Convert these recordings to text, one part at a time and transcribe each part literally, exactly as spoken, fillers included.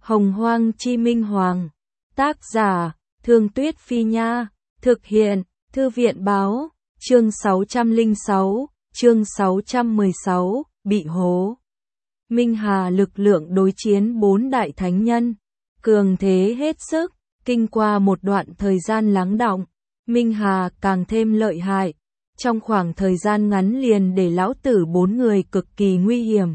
Hồng Hoang Chi Minh Hoàng. Tác giả, Thương Tuyết Phi Nha. Thực hiện, Thư viện Báo. Chương sáu trăm lẻ sáu, chương sáu trăm mười sáu, bị hố. Minh Hà lực lượng đối chiến bốn đại thánh nhân. Cường thế hết sức, kinh qua một đoạn thời gian lắng đọng. Minh Hà càng thêm lợi hại. Trong khoảng thời gian ngắn liền để lão tử bốn người cực kỳ nguy hiểm.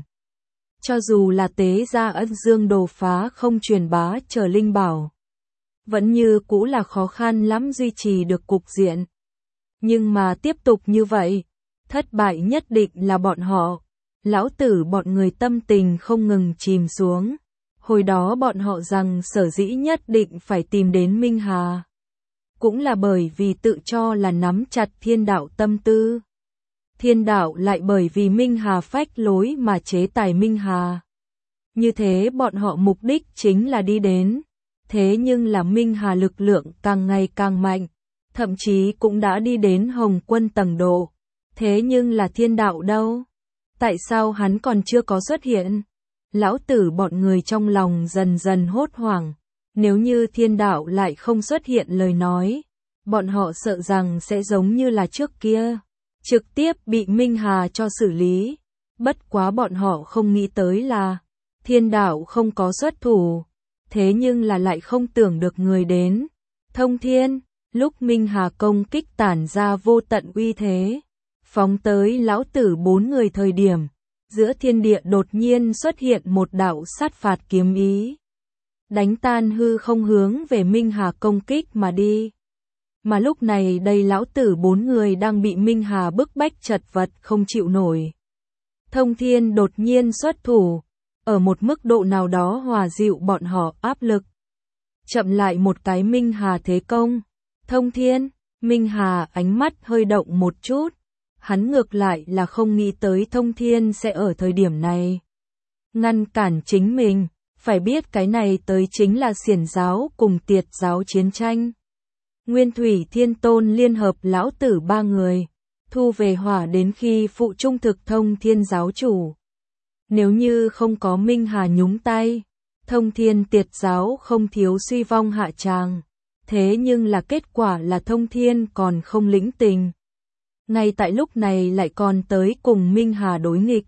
Cho dù là tế gia Ân Dương đồ phá không truyền bá trở linh bảo, vẫn như cũ là khó khăn lắm duy trì được cục diện. Nhưng mà tiếp tục như vậy, thất bại nhất định là bọn họ. Lão tử bọn người tâm tình không ngừng chìm xuống. Hồi đó bọn họ rằng sở dĩ nhất định phải tìm đến Minh Hà, cũng là bởi vì tự cho là nắm chặt thiên đạo tâm tư. Thiên đạo lại bởi vì Minh Hà phách lối mà chế tài Minh Hà. Như thế bọn họ mục đích chính là đi đến. Thế nhưng là Minh Hà lực lượng càng ngày càng mạnh, thậm chí cũng đã đi đến Hồng Quân tầng độ. Thế nhưng là thiên đạo đâu? Tại sao hắn còn chưa có xuất hiện? Lão tử bọn người trong lòng dần dần hốt hoảng. Nếu như thiên đạo lại không xuất hiện lời nói, bọn họ sợ rằng sẽ giống như là trước kia, trực tiếp bị Minh Hà cho xử lý. Bất quá bọn họ không nghĩ tới là thiên đạo không có xuất thủ, thế nhưng là lại không tưởng được người đến. Thông Thiên, lúc Minh Hà công kích tản ra vô tận uy thế, phóng tới lão tử bốn người thời điểm, giữa thiên địa đột nhiên xuất hiện một đạo sát phạt kiếm ý, đánh tan hư không hướng về Minh Hà công kích mà đi. Mà lúc này đây lão tử bốn người đang bị Minh Hà bức bách chật vật không chịu nổi. Thông Thiên đột nhiên xuất thủ, ở một mức độ nào đó hòa dịu bọn họ áp lực. Chậm lại một cái Minh Hà thế công. Thông Thiên, Minh Hà ánh mắt hơi động một chút. Hắn ngược lại là không nghĩ tới Thông Thiên sẽ ở thời điểm này ngăn cản chính mình. Phải biết cái này tới chính là xiển giáo cùng tiệt giáo chiến tranh. Nguyên Thủy Thiên Tôn liên hợp lão tử ba người, thu về hỏa đến khi phụ trung thực Thông Thiên giáo chủ. Nếu như không có Minh Hà nhúng tay, Thông Thiên tiệt giáo không thiếu suy vong hạ tràng. Thế nhưng là kết quả là Thông Thiên còn không lĩnh tình. Ngay tại lúc này lại còn tới cùng Minh Hà đối nghịch.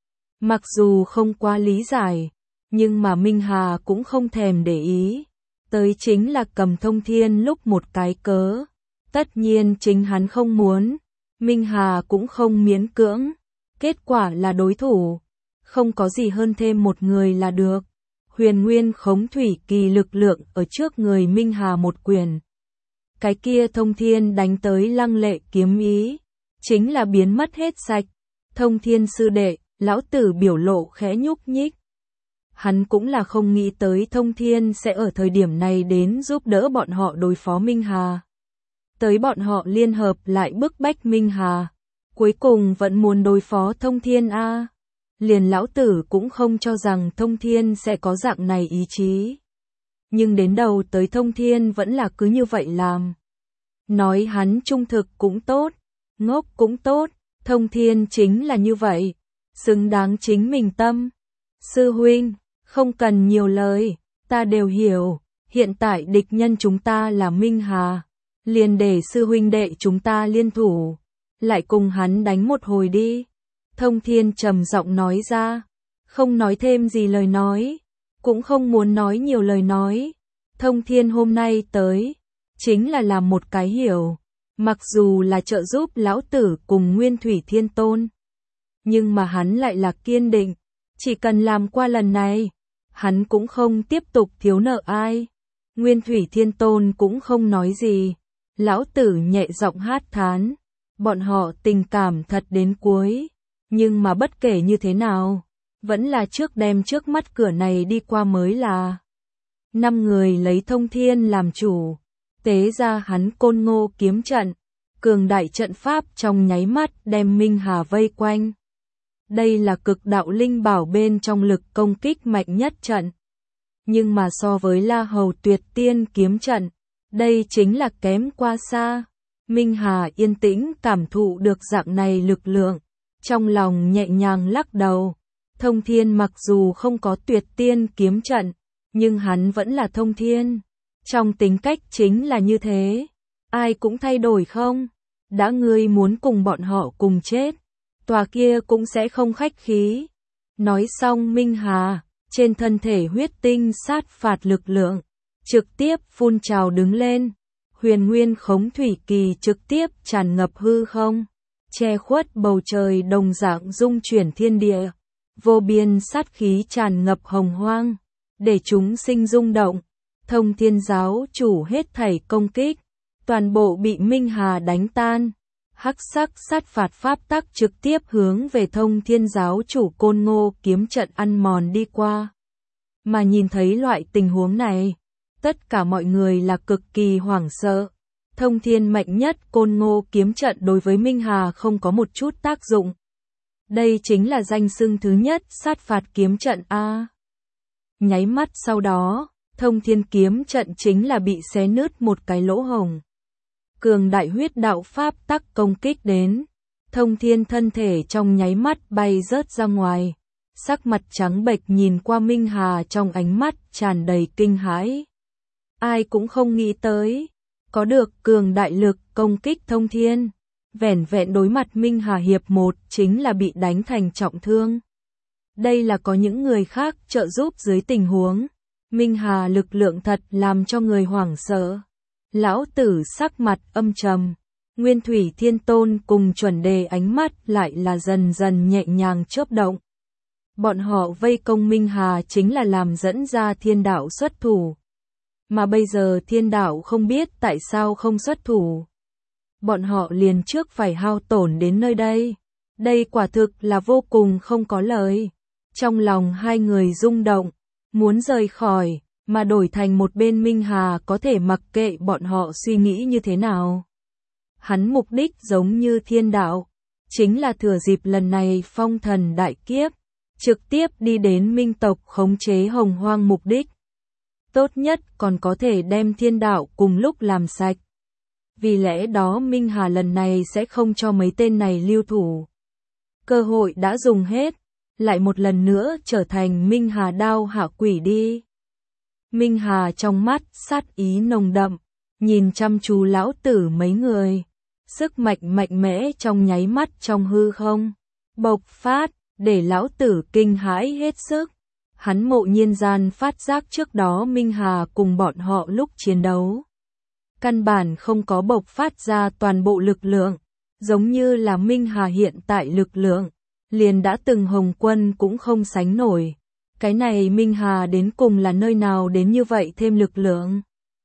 Mặc dù không quá lý giải, nhưng mà Minh Hà cũng không thèm để ý. Tới chính là cầm Thông Thiên lúc một cái cớ. Tất nhiên chính hắn không muốn, Minh Hà cũng không miễn cưỡng. Kết quả là đối thủ, không có gì hơn thêm một người là được. Huyền Nguyên Khống Thủy Kỳ lực lượng ở trước người Minh Hà một quyền. Cái kia Thông Thiên đánh tới lăng lệ kiếm ý, chính là biến mất hết sạch. Thông Thiên sư đệ, lão tử biểu lộ khẽ nhúc nhích. Hắn cũng là không nghĩ tới Thông Thiên sẽ ở thời điểm này đến giúp đỡ bọn họ đối phó Minh Hà. Tới bọn họ liên hợp lại bức bách Minh Hà, cuối cùng vẫn muốn đối phó Thông Thiên a. Liền lão tử cũng không cho rằng Thông Thiên sẽ có dạng này ý chí. Nhưng đến đầu tới Thông Thiên vẫn là cứ như vậy làm. Nói hắn trung thực cũng tốt, ngốc cũng tốt, Thông Thiên chính là như vậy, xứng đáng chính mình tâm. Sư huynh, không cần nhiều lời, ta đều hiểu, hiện tại địch nhân chúng ta là Minh Hà, liền để sư huynh đệ chúng ta liên thủ, lại cùng hắn đánh một hồi đi. Thông Thiên trầm giọng nói ra, không nói thêm gì lời nói, cũng không muốn nói nhiều lời nói. Thông Thiên hôm nay tới, chính là làm một cái hiểu, mặc dù là trợ giúp lão tử cùng Nguyên Thủy Thiên Tôn, nhưng mà hắn lại là kiên định, chỉ cần làm qua lần này, hắn cũng không tiếp tục thiếu nợ ai. Nguyên Thủy Thiên Tôn cũng không nói gì, lão tử nhẹ giọng hát thán, bọn họ tình cảm thật đến cuối. Nhưng mà bất kể như thế nào, vẫn là trước đem trước mắt cửa này đi qua mới là. Năm người lấy Thông Thiên làm chủ, tế ra hắn Côn Ngô kiếm trận, cường đại trận pháp trong nháy mắt đem Minh Hà vây quanh. Đây là cực đạo linh bảo bên trong lực công kích mạnh nhất trận. Nhưng mà so với La Hầu Tuyệt Tiên kiếm trận, đây chính là kém qua xa. Minh Hà yên tĩnh cảm thụ được dạng này lực lượng. Trong lòng nhẹ nhàng lắc đầu, Thông Thiên mặc dù không có Tuyệt Tiên kiếm trận, Nhưng hắn vẫn là Thông Thiên. Trong tính cách chính là như thế. Ai cũng thay đổi không? Đã ngươi muốn cùng bọn họ cùng chết, tòa kia cũng sẽ không khách khí. Nói xong Minh Hà, trên thân thể huyết tinh sát phạt lực lượng, trực tiếp phun trào đứng lên. Huyền nguyên khống thủy kỳ trực tiếp tràn ngập hư không, che khuất bầu trời đồng dạng dung chuyển thiên địa. Vô biên sát khí tràn ngập hồng hoang, để chúng sinh rung động. Thông Thiên giáo chủ hết thảy công kích, toàn bộ bị Minh Hà đánh tan. Hắc sắc sát phạt pháp tắc trực tiếp hướng về Thông Thiên giáo chủ Côn Ngô kiếm trận ăn mòn đi qua. Mà nhìn thấy loại tình huống này, tất cả mọi người là cực kỳ hoảng sợ. Thông Thiên mạnh nhất Côn Ngô kiếm trận đối với Minh Hà không có một chút tác dụng. Đây chính là danh xưng thứ nhất sát phạt kiếm trận A. Nháy mắt sau đó, Thông Thiên kiếm trận chính là bị xé nứt một cái lỗ hổng. Cường đại huyết đạo pháp tắc công kích đến, Thông Thiên thân thể trong nháy mắt bay rớt ra ngoài. Sắc mặt trắng bệch nhìn qua Minh Hà trong ánh mắt tràn đầy kinh hãi. Ai cũng không nghĩ tới, có được cường đại lực công kích Thông Thiên. Vẻn vẹn đối mặt Minh Hà hiệp một chính là bị đánh thành trọng thương. Đây là có những người khác trợ giúp dưới tình huống. Minh Hà lực lượng thật làm cho người hoảng sợ. Lão tử sắc mặt âm trầm. Nguyên Thủy Thiên Tôn cùng Chuẩn Đề ánh mắt lại là dần dần nhẹ nhàng chớp động. Bọn họ vây công Minh Hà chính là làm dẫn ra thiên đạo xuất thủ. Mà bây giờ thiên đạo không biết tại sao không xuất thủ. Bọn họ liền trước phải hao tổn đến nơi đây. Đây quả thực là vô cùng không có lời. Trong lòng hai người rung động, muốn rời khỏi, mà đổi thành một bên Minh Hà có thể mặc kệ bọn họ suy nghĩ như thế nào. Hắn mục đích giống như thiên đạo, chính là thừa dịp lần này phong thần đại kiếp, trực tiếp đi đến minh tộc khống chế hồng hoang mục đích. Tốt nhất còn có thể đem thiên đạo cùng lúc làm sạch. Vì lẽ đó Minh Hà lần này sẽ không cho mấy tên này lưu thủ. Cơ hội đã dùng hết, lại một lần nữa trở thành Minh Hà đao hạ quỷ đi. Minh Hà trong mắt sát ý nồng đậm, nhìn chăm chú lão tử mấy người. Sức mạnh mạnh mẽ trong nháy mắt trong hư không bộc phát, để lão tử kinh hãi hết sức. Hắn mộ nhiên gian phát giác trước đó Minh Hà cùng bọn họ lúc chiến đấu, căn bản không có bộc phát ra toàn bộ lực lượng, giống như là Minh Hà hiện tại lực lượng, liền đã từng Hồng Quân cũng không sánh nổi. Cái này Minh Hà đến cùng là nơi nào đến như vậy thêm lực lượng?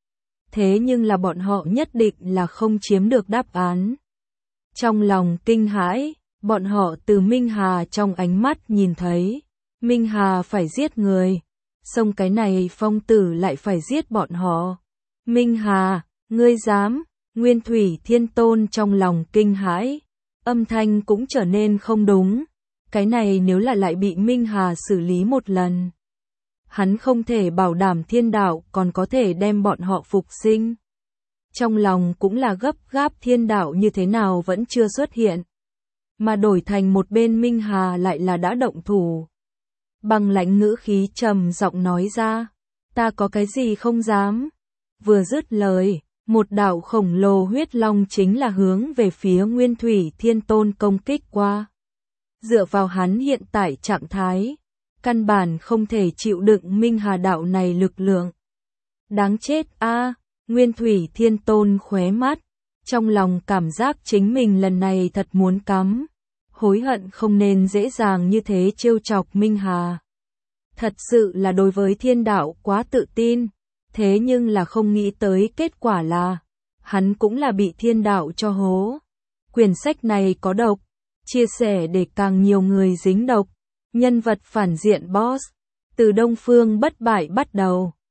Thế nhưng là bọn họ nhất định là không chiếm được đáp án. Trong lòng kinh hãi, bọn họ từ Minh Hà trong ánh mắt nhìn thấy, Minh Hà phải giết người, xong cái này phong tử lại phải giết bọn họ. Minh Hà, ngươi dám? Nguyên Thủy Thiên Tôn trong lòng kinh hãi, âm thanh cũng trở nên không đúng. Cái này nếu là lại bị Minh Hà xử lý một lần, hắn không thể bảo đảm thiên đạo còn có thể đem bọn họ phục sinh. Trong lòng cũng là gấp gáp thiên đạo như thế nào vẫn chưa xuất hiện. Mà đổi thành một bên Minh Hà lại là đã động thủ. Bằng lãnh ngữ khí trầm giọng nói ra, ta có cái gì không dám. Vừa dứt lời, một đạo khổng lồ huyết long chính là hướng về phía Nguyên Thủy Thiên Tôn công kích qua. Dựa vào hắn hiện tại trạng thái, căn bản không thể chịu đựng Minh Hà đạo này lực lượng. Đáng chết a! Nguyên Thủy Thiên Tôn khóe mắt, trong lòng cảm giác chính mình lần này thật muốn cắm. Hối hận không nên dễ dàng như thế trêu chọc Minh Hà. Thật sự là đối với thiên đạo quá tự tin, thế nhưng là không nghĩ tới kết quả là, hắn cũng là bị thiên đạo cho hố. Quyển sách này có độc, chia sẻ để càng nhiều người dính độc. Nhân vật phản diện boss, từ Đông Phương bất bại bắt đầu.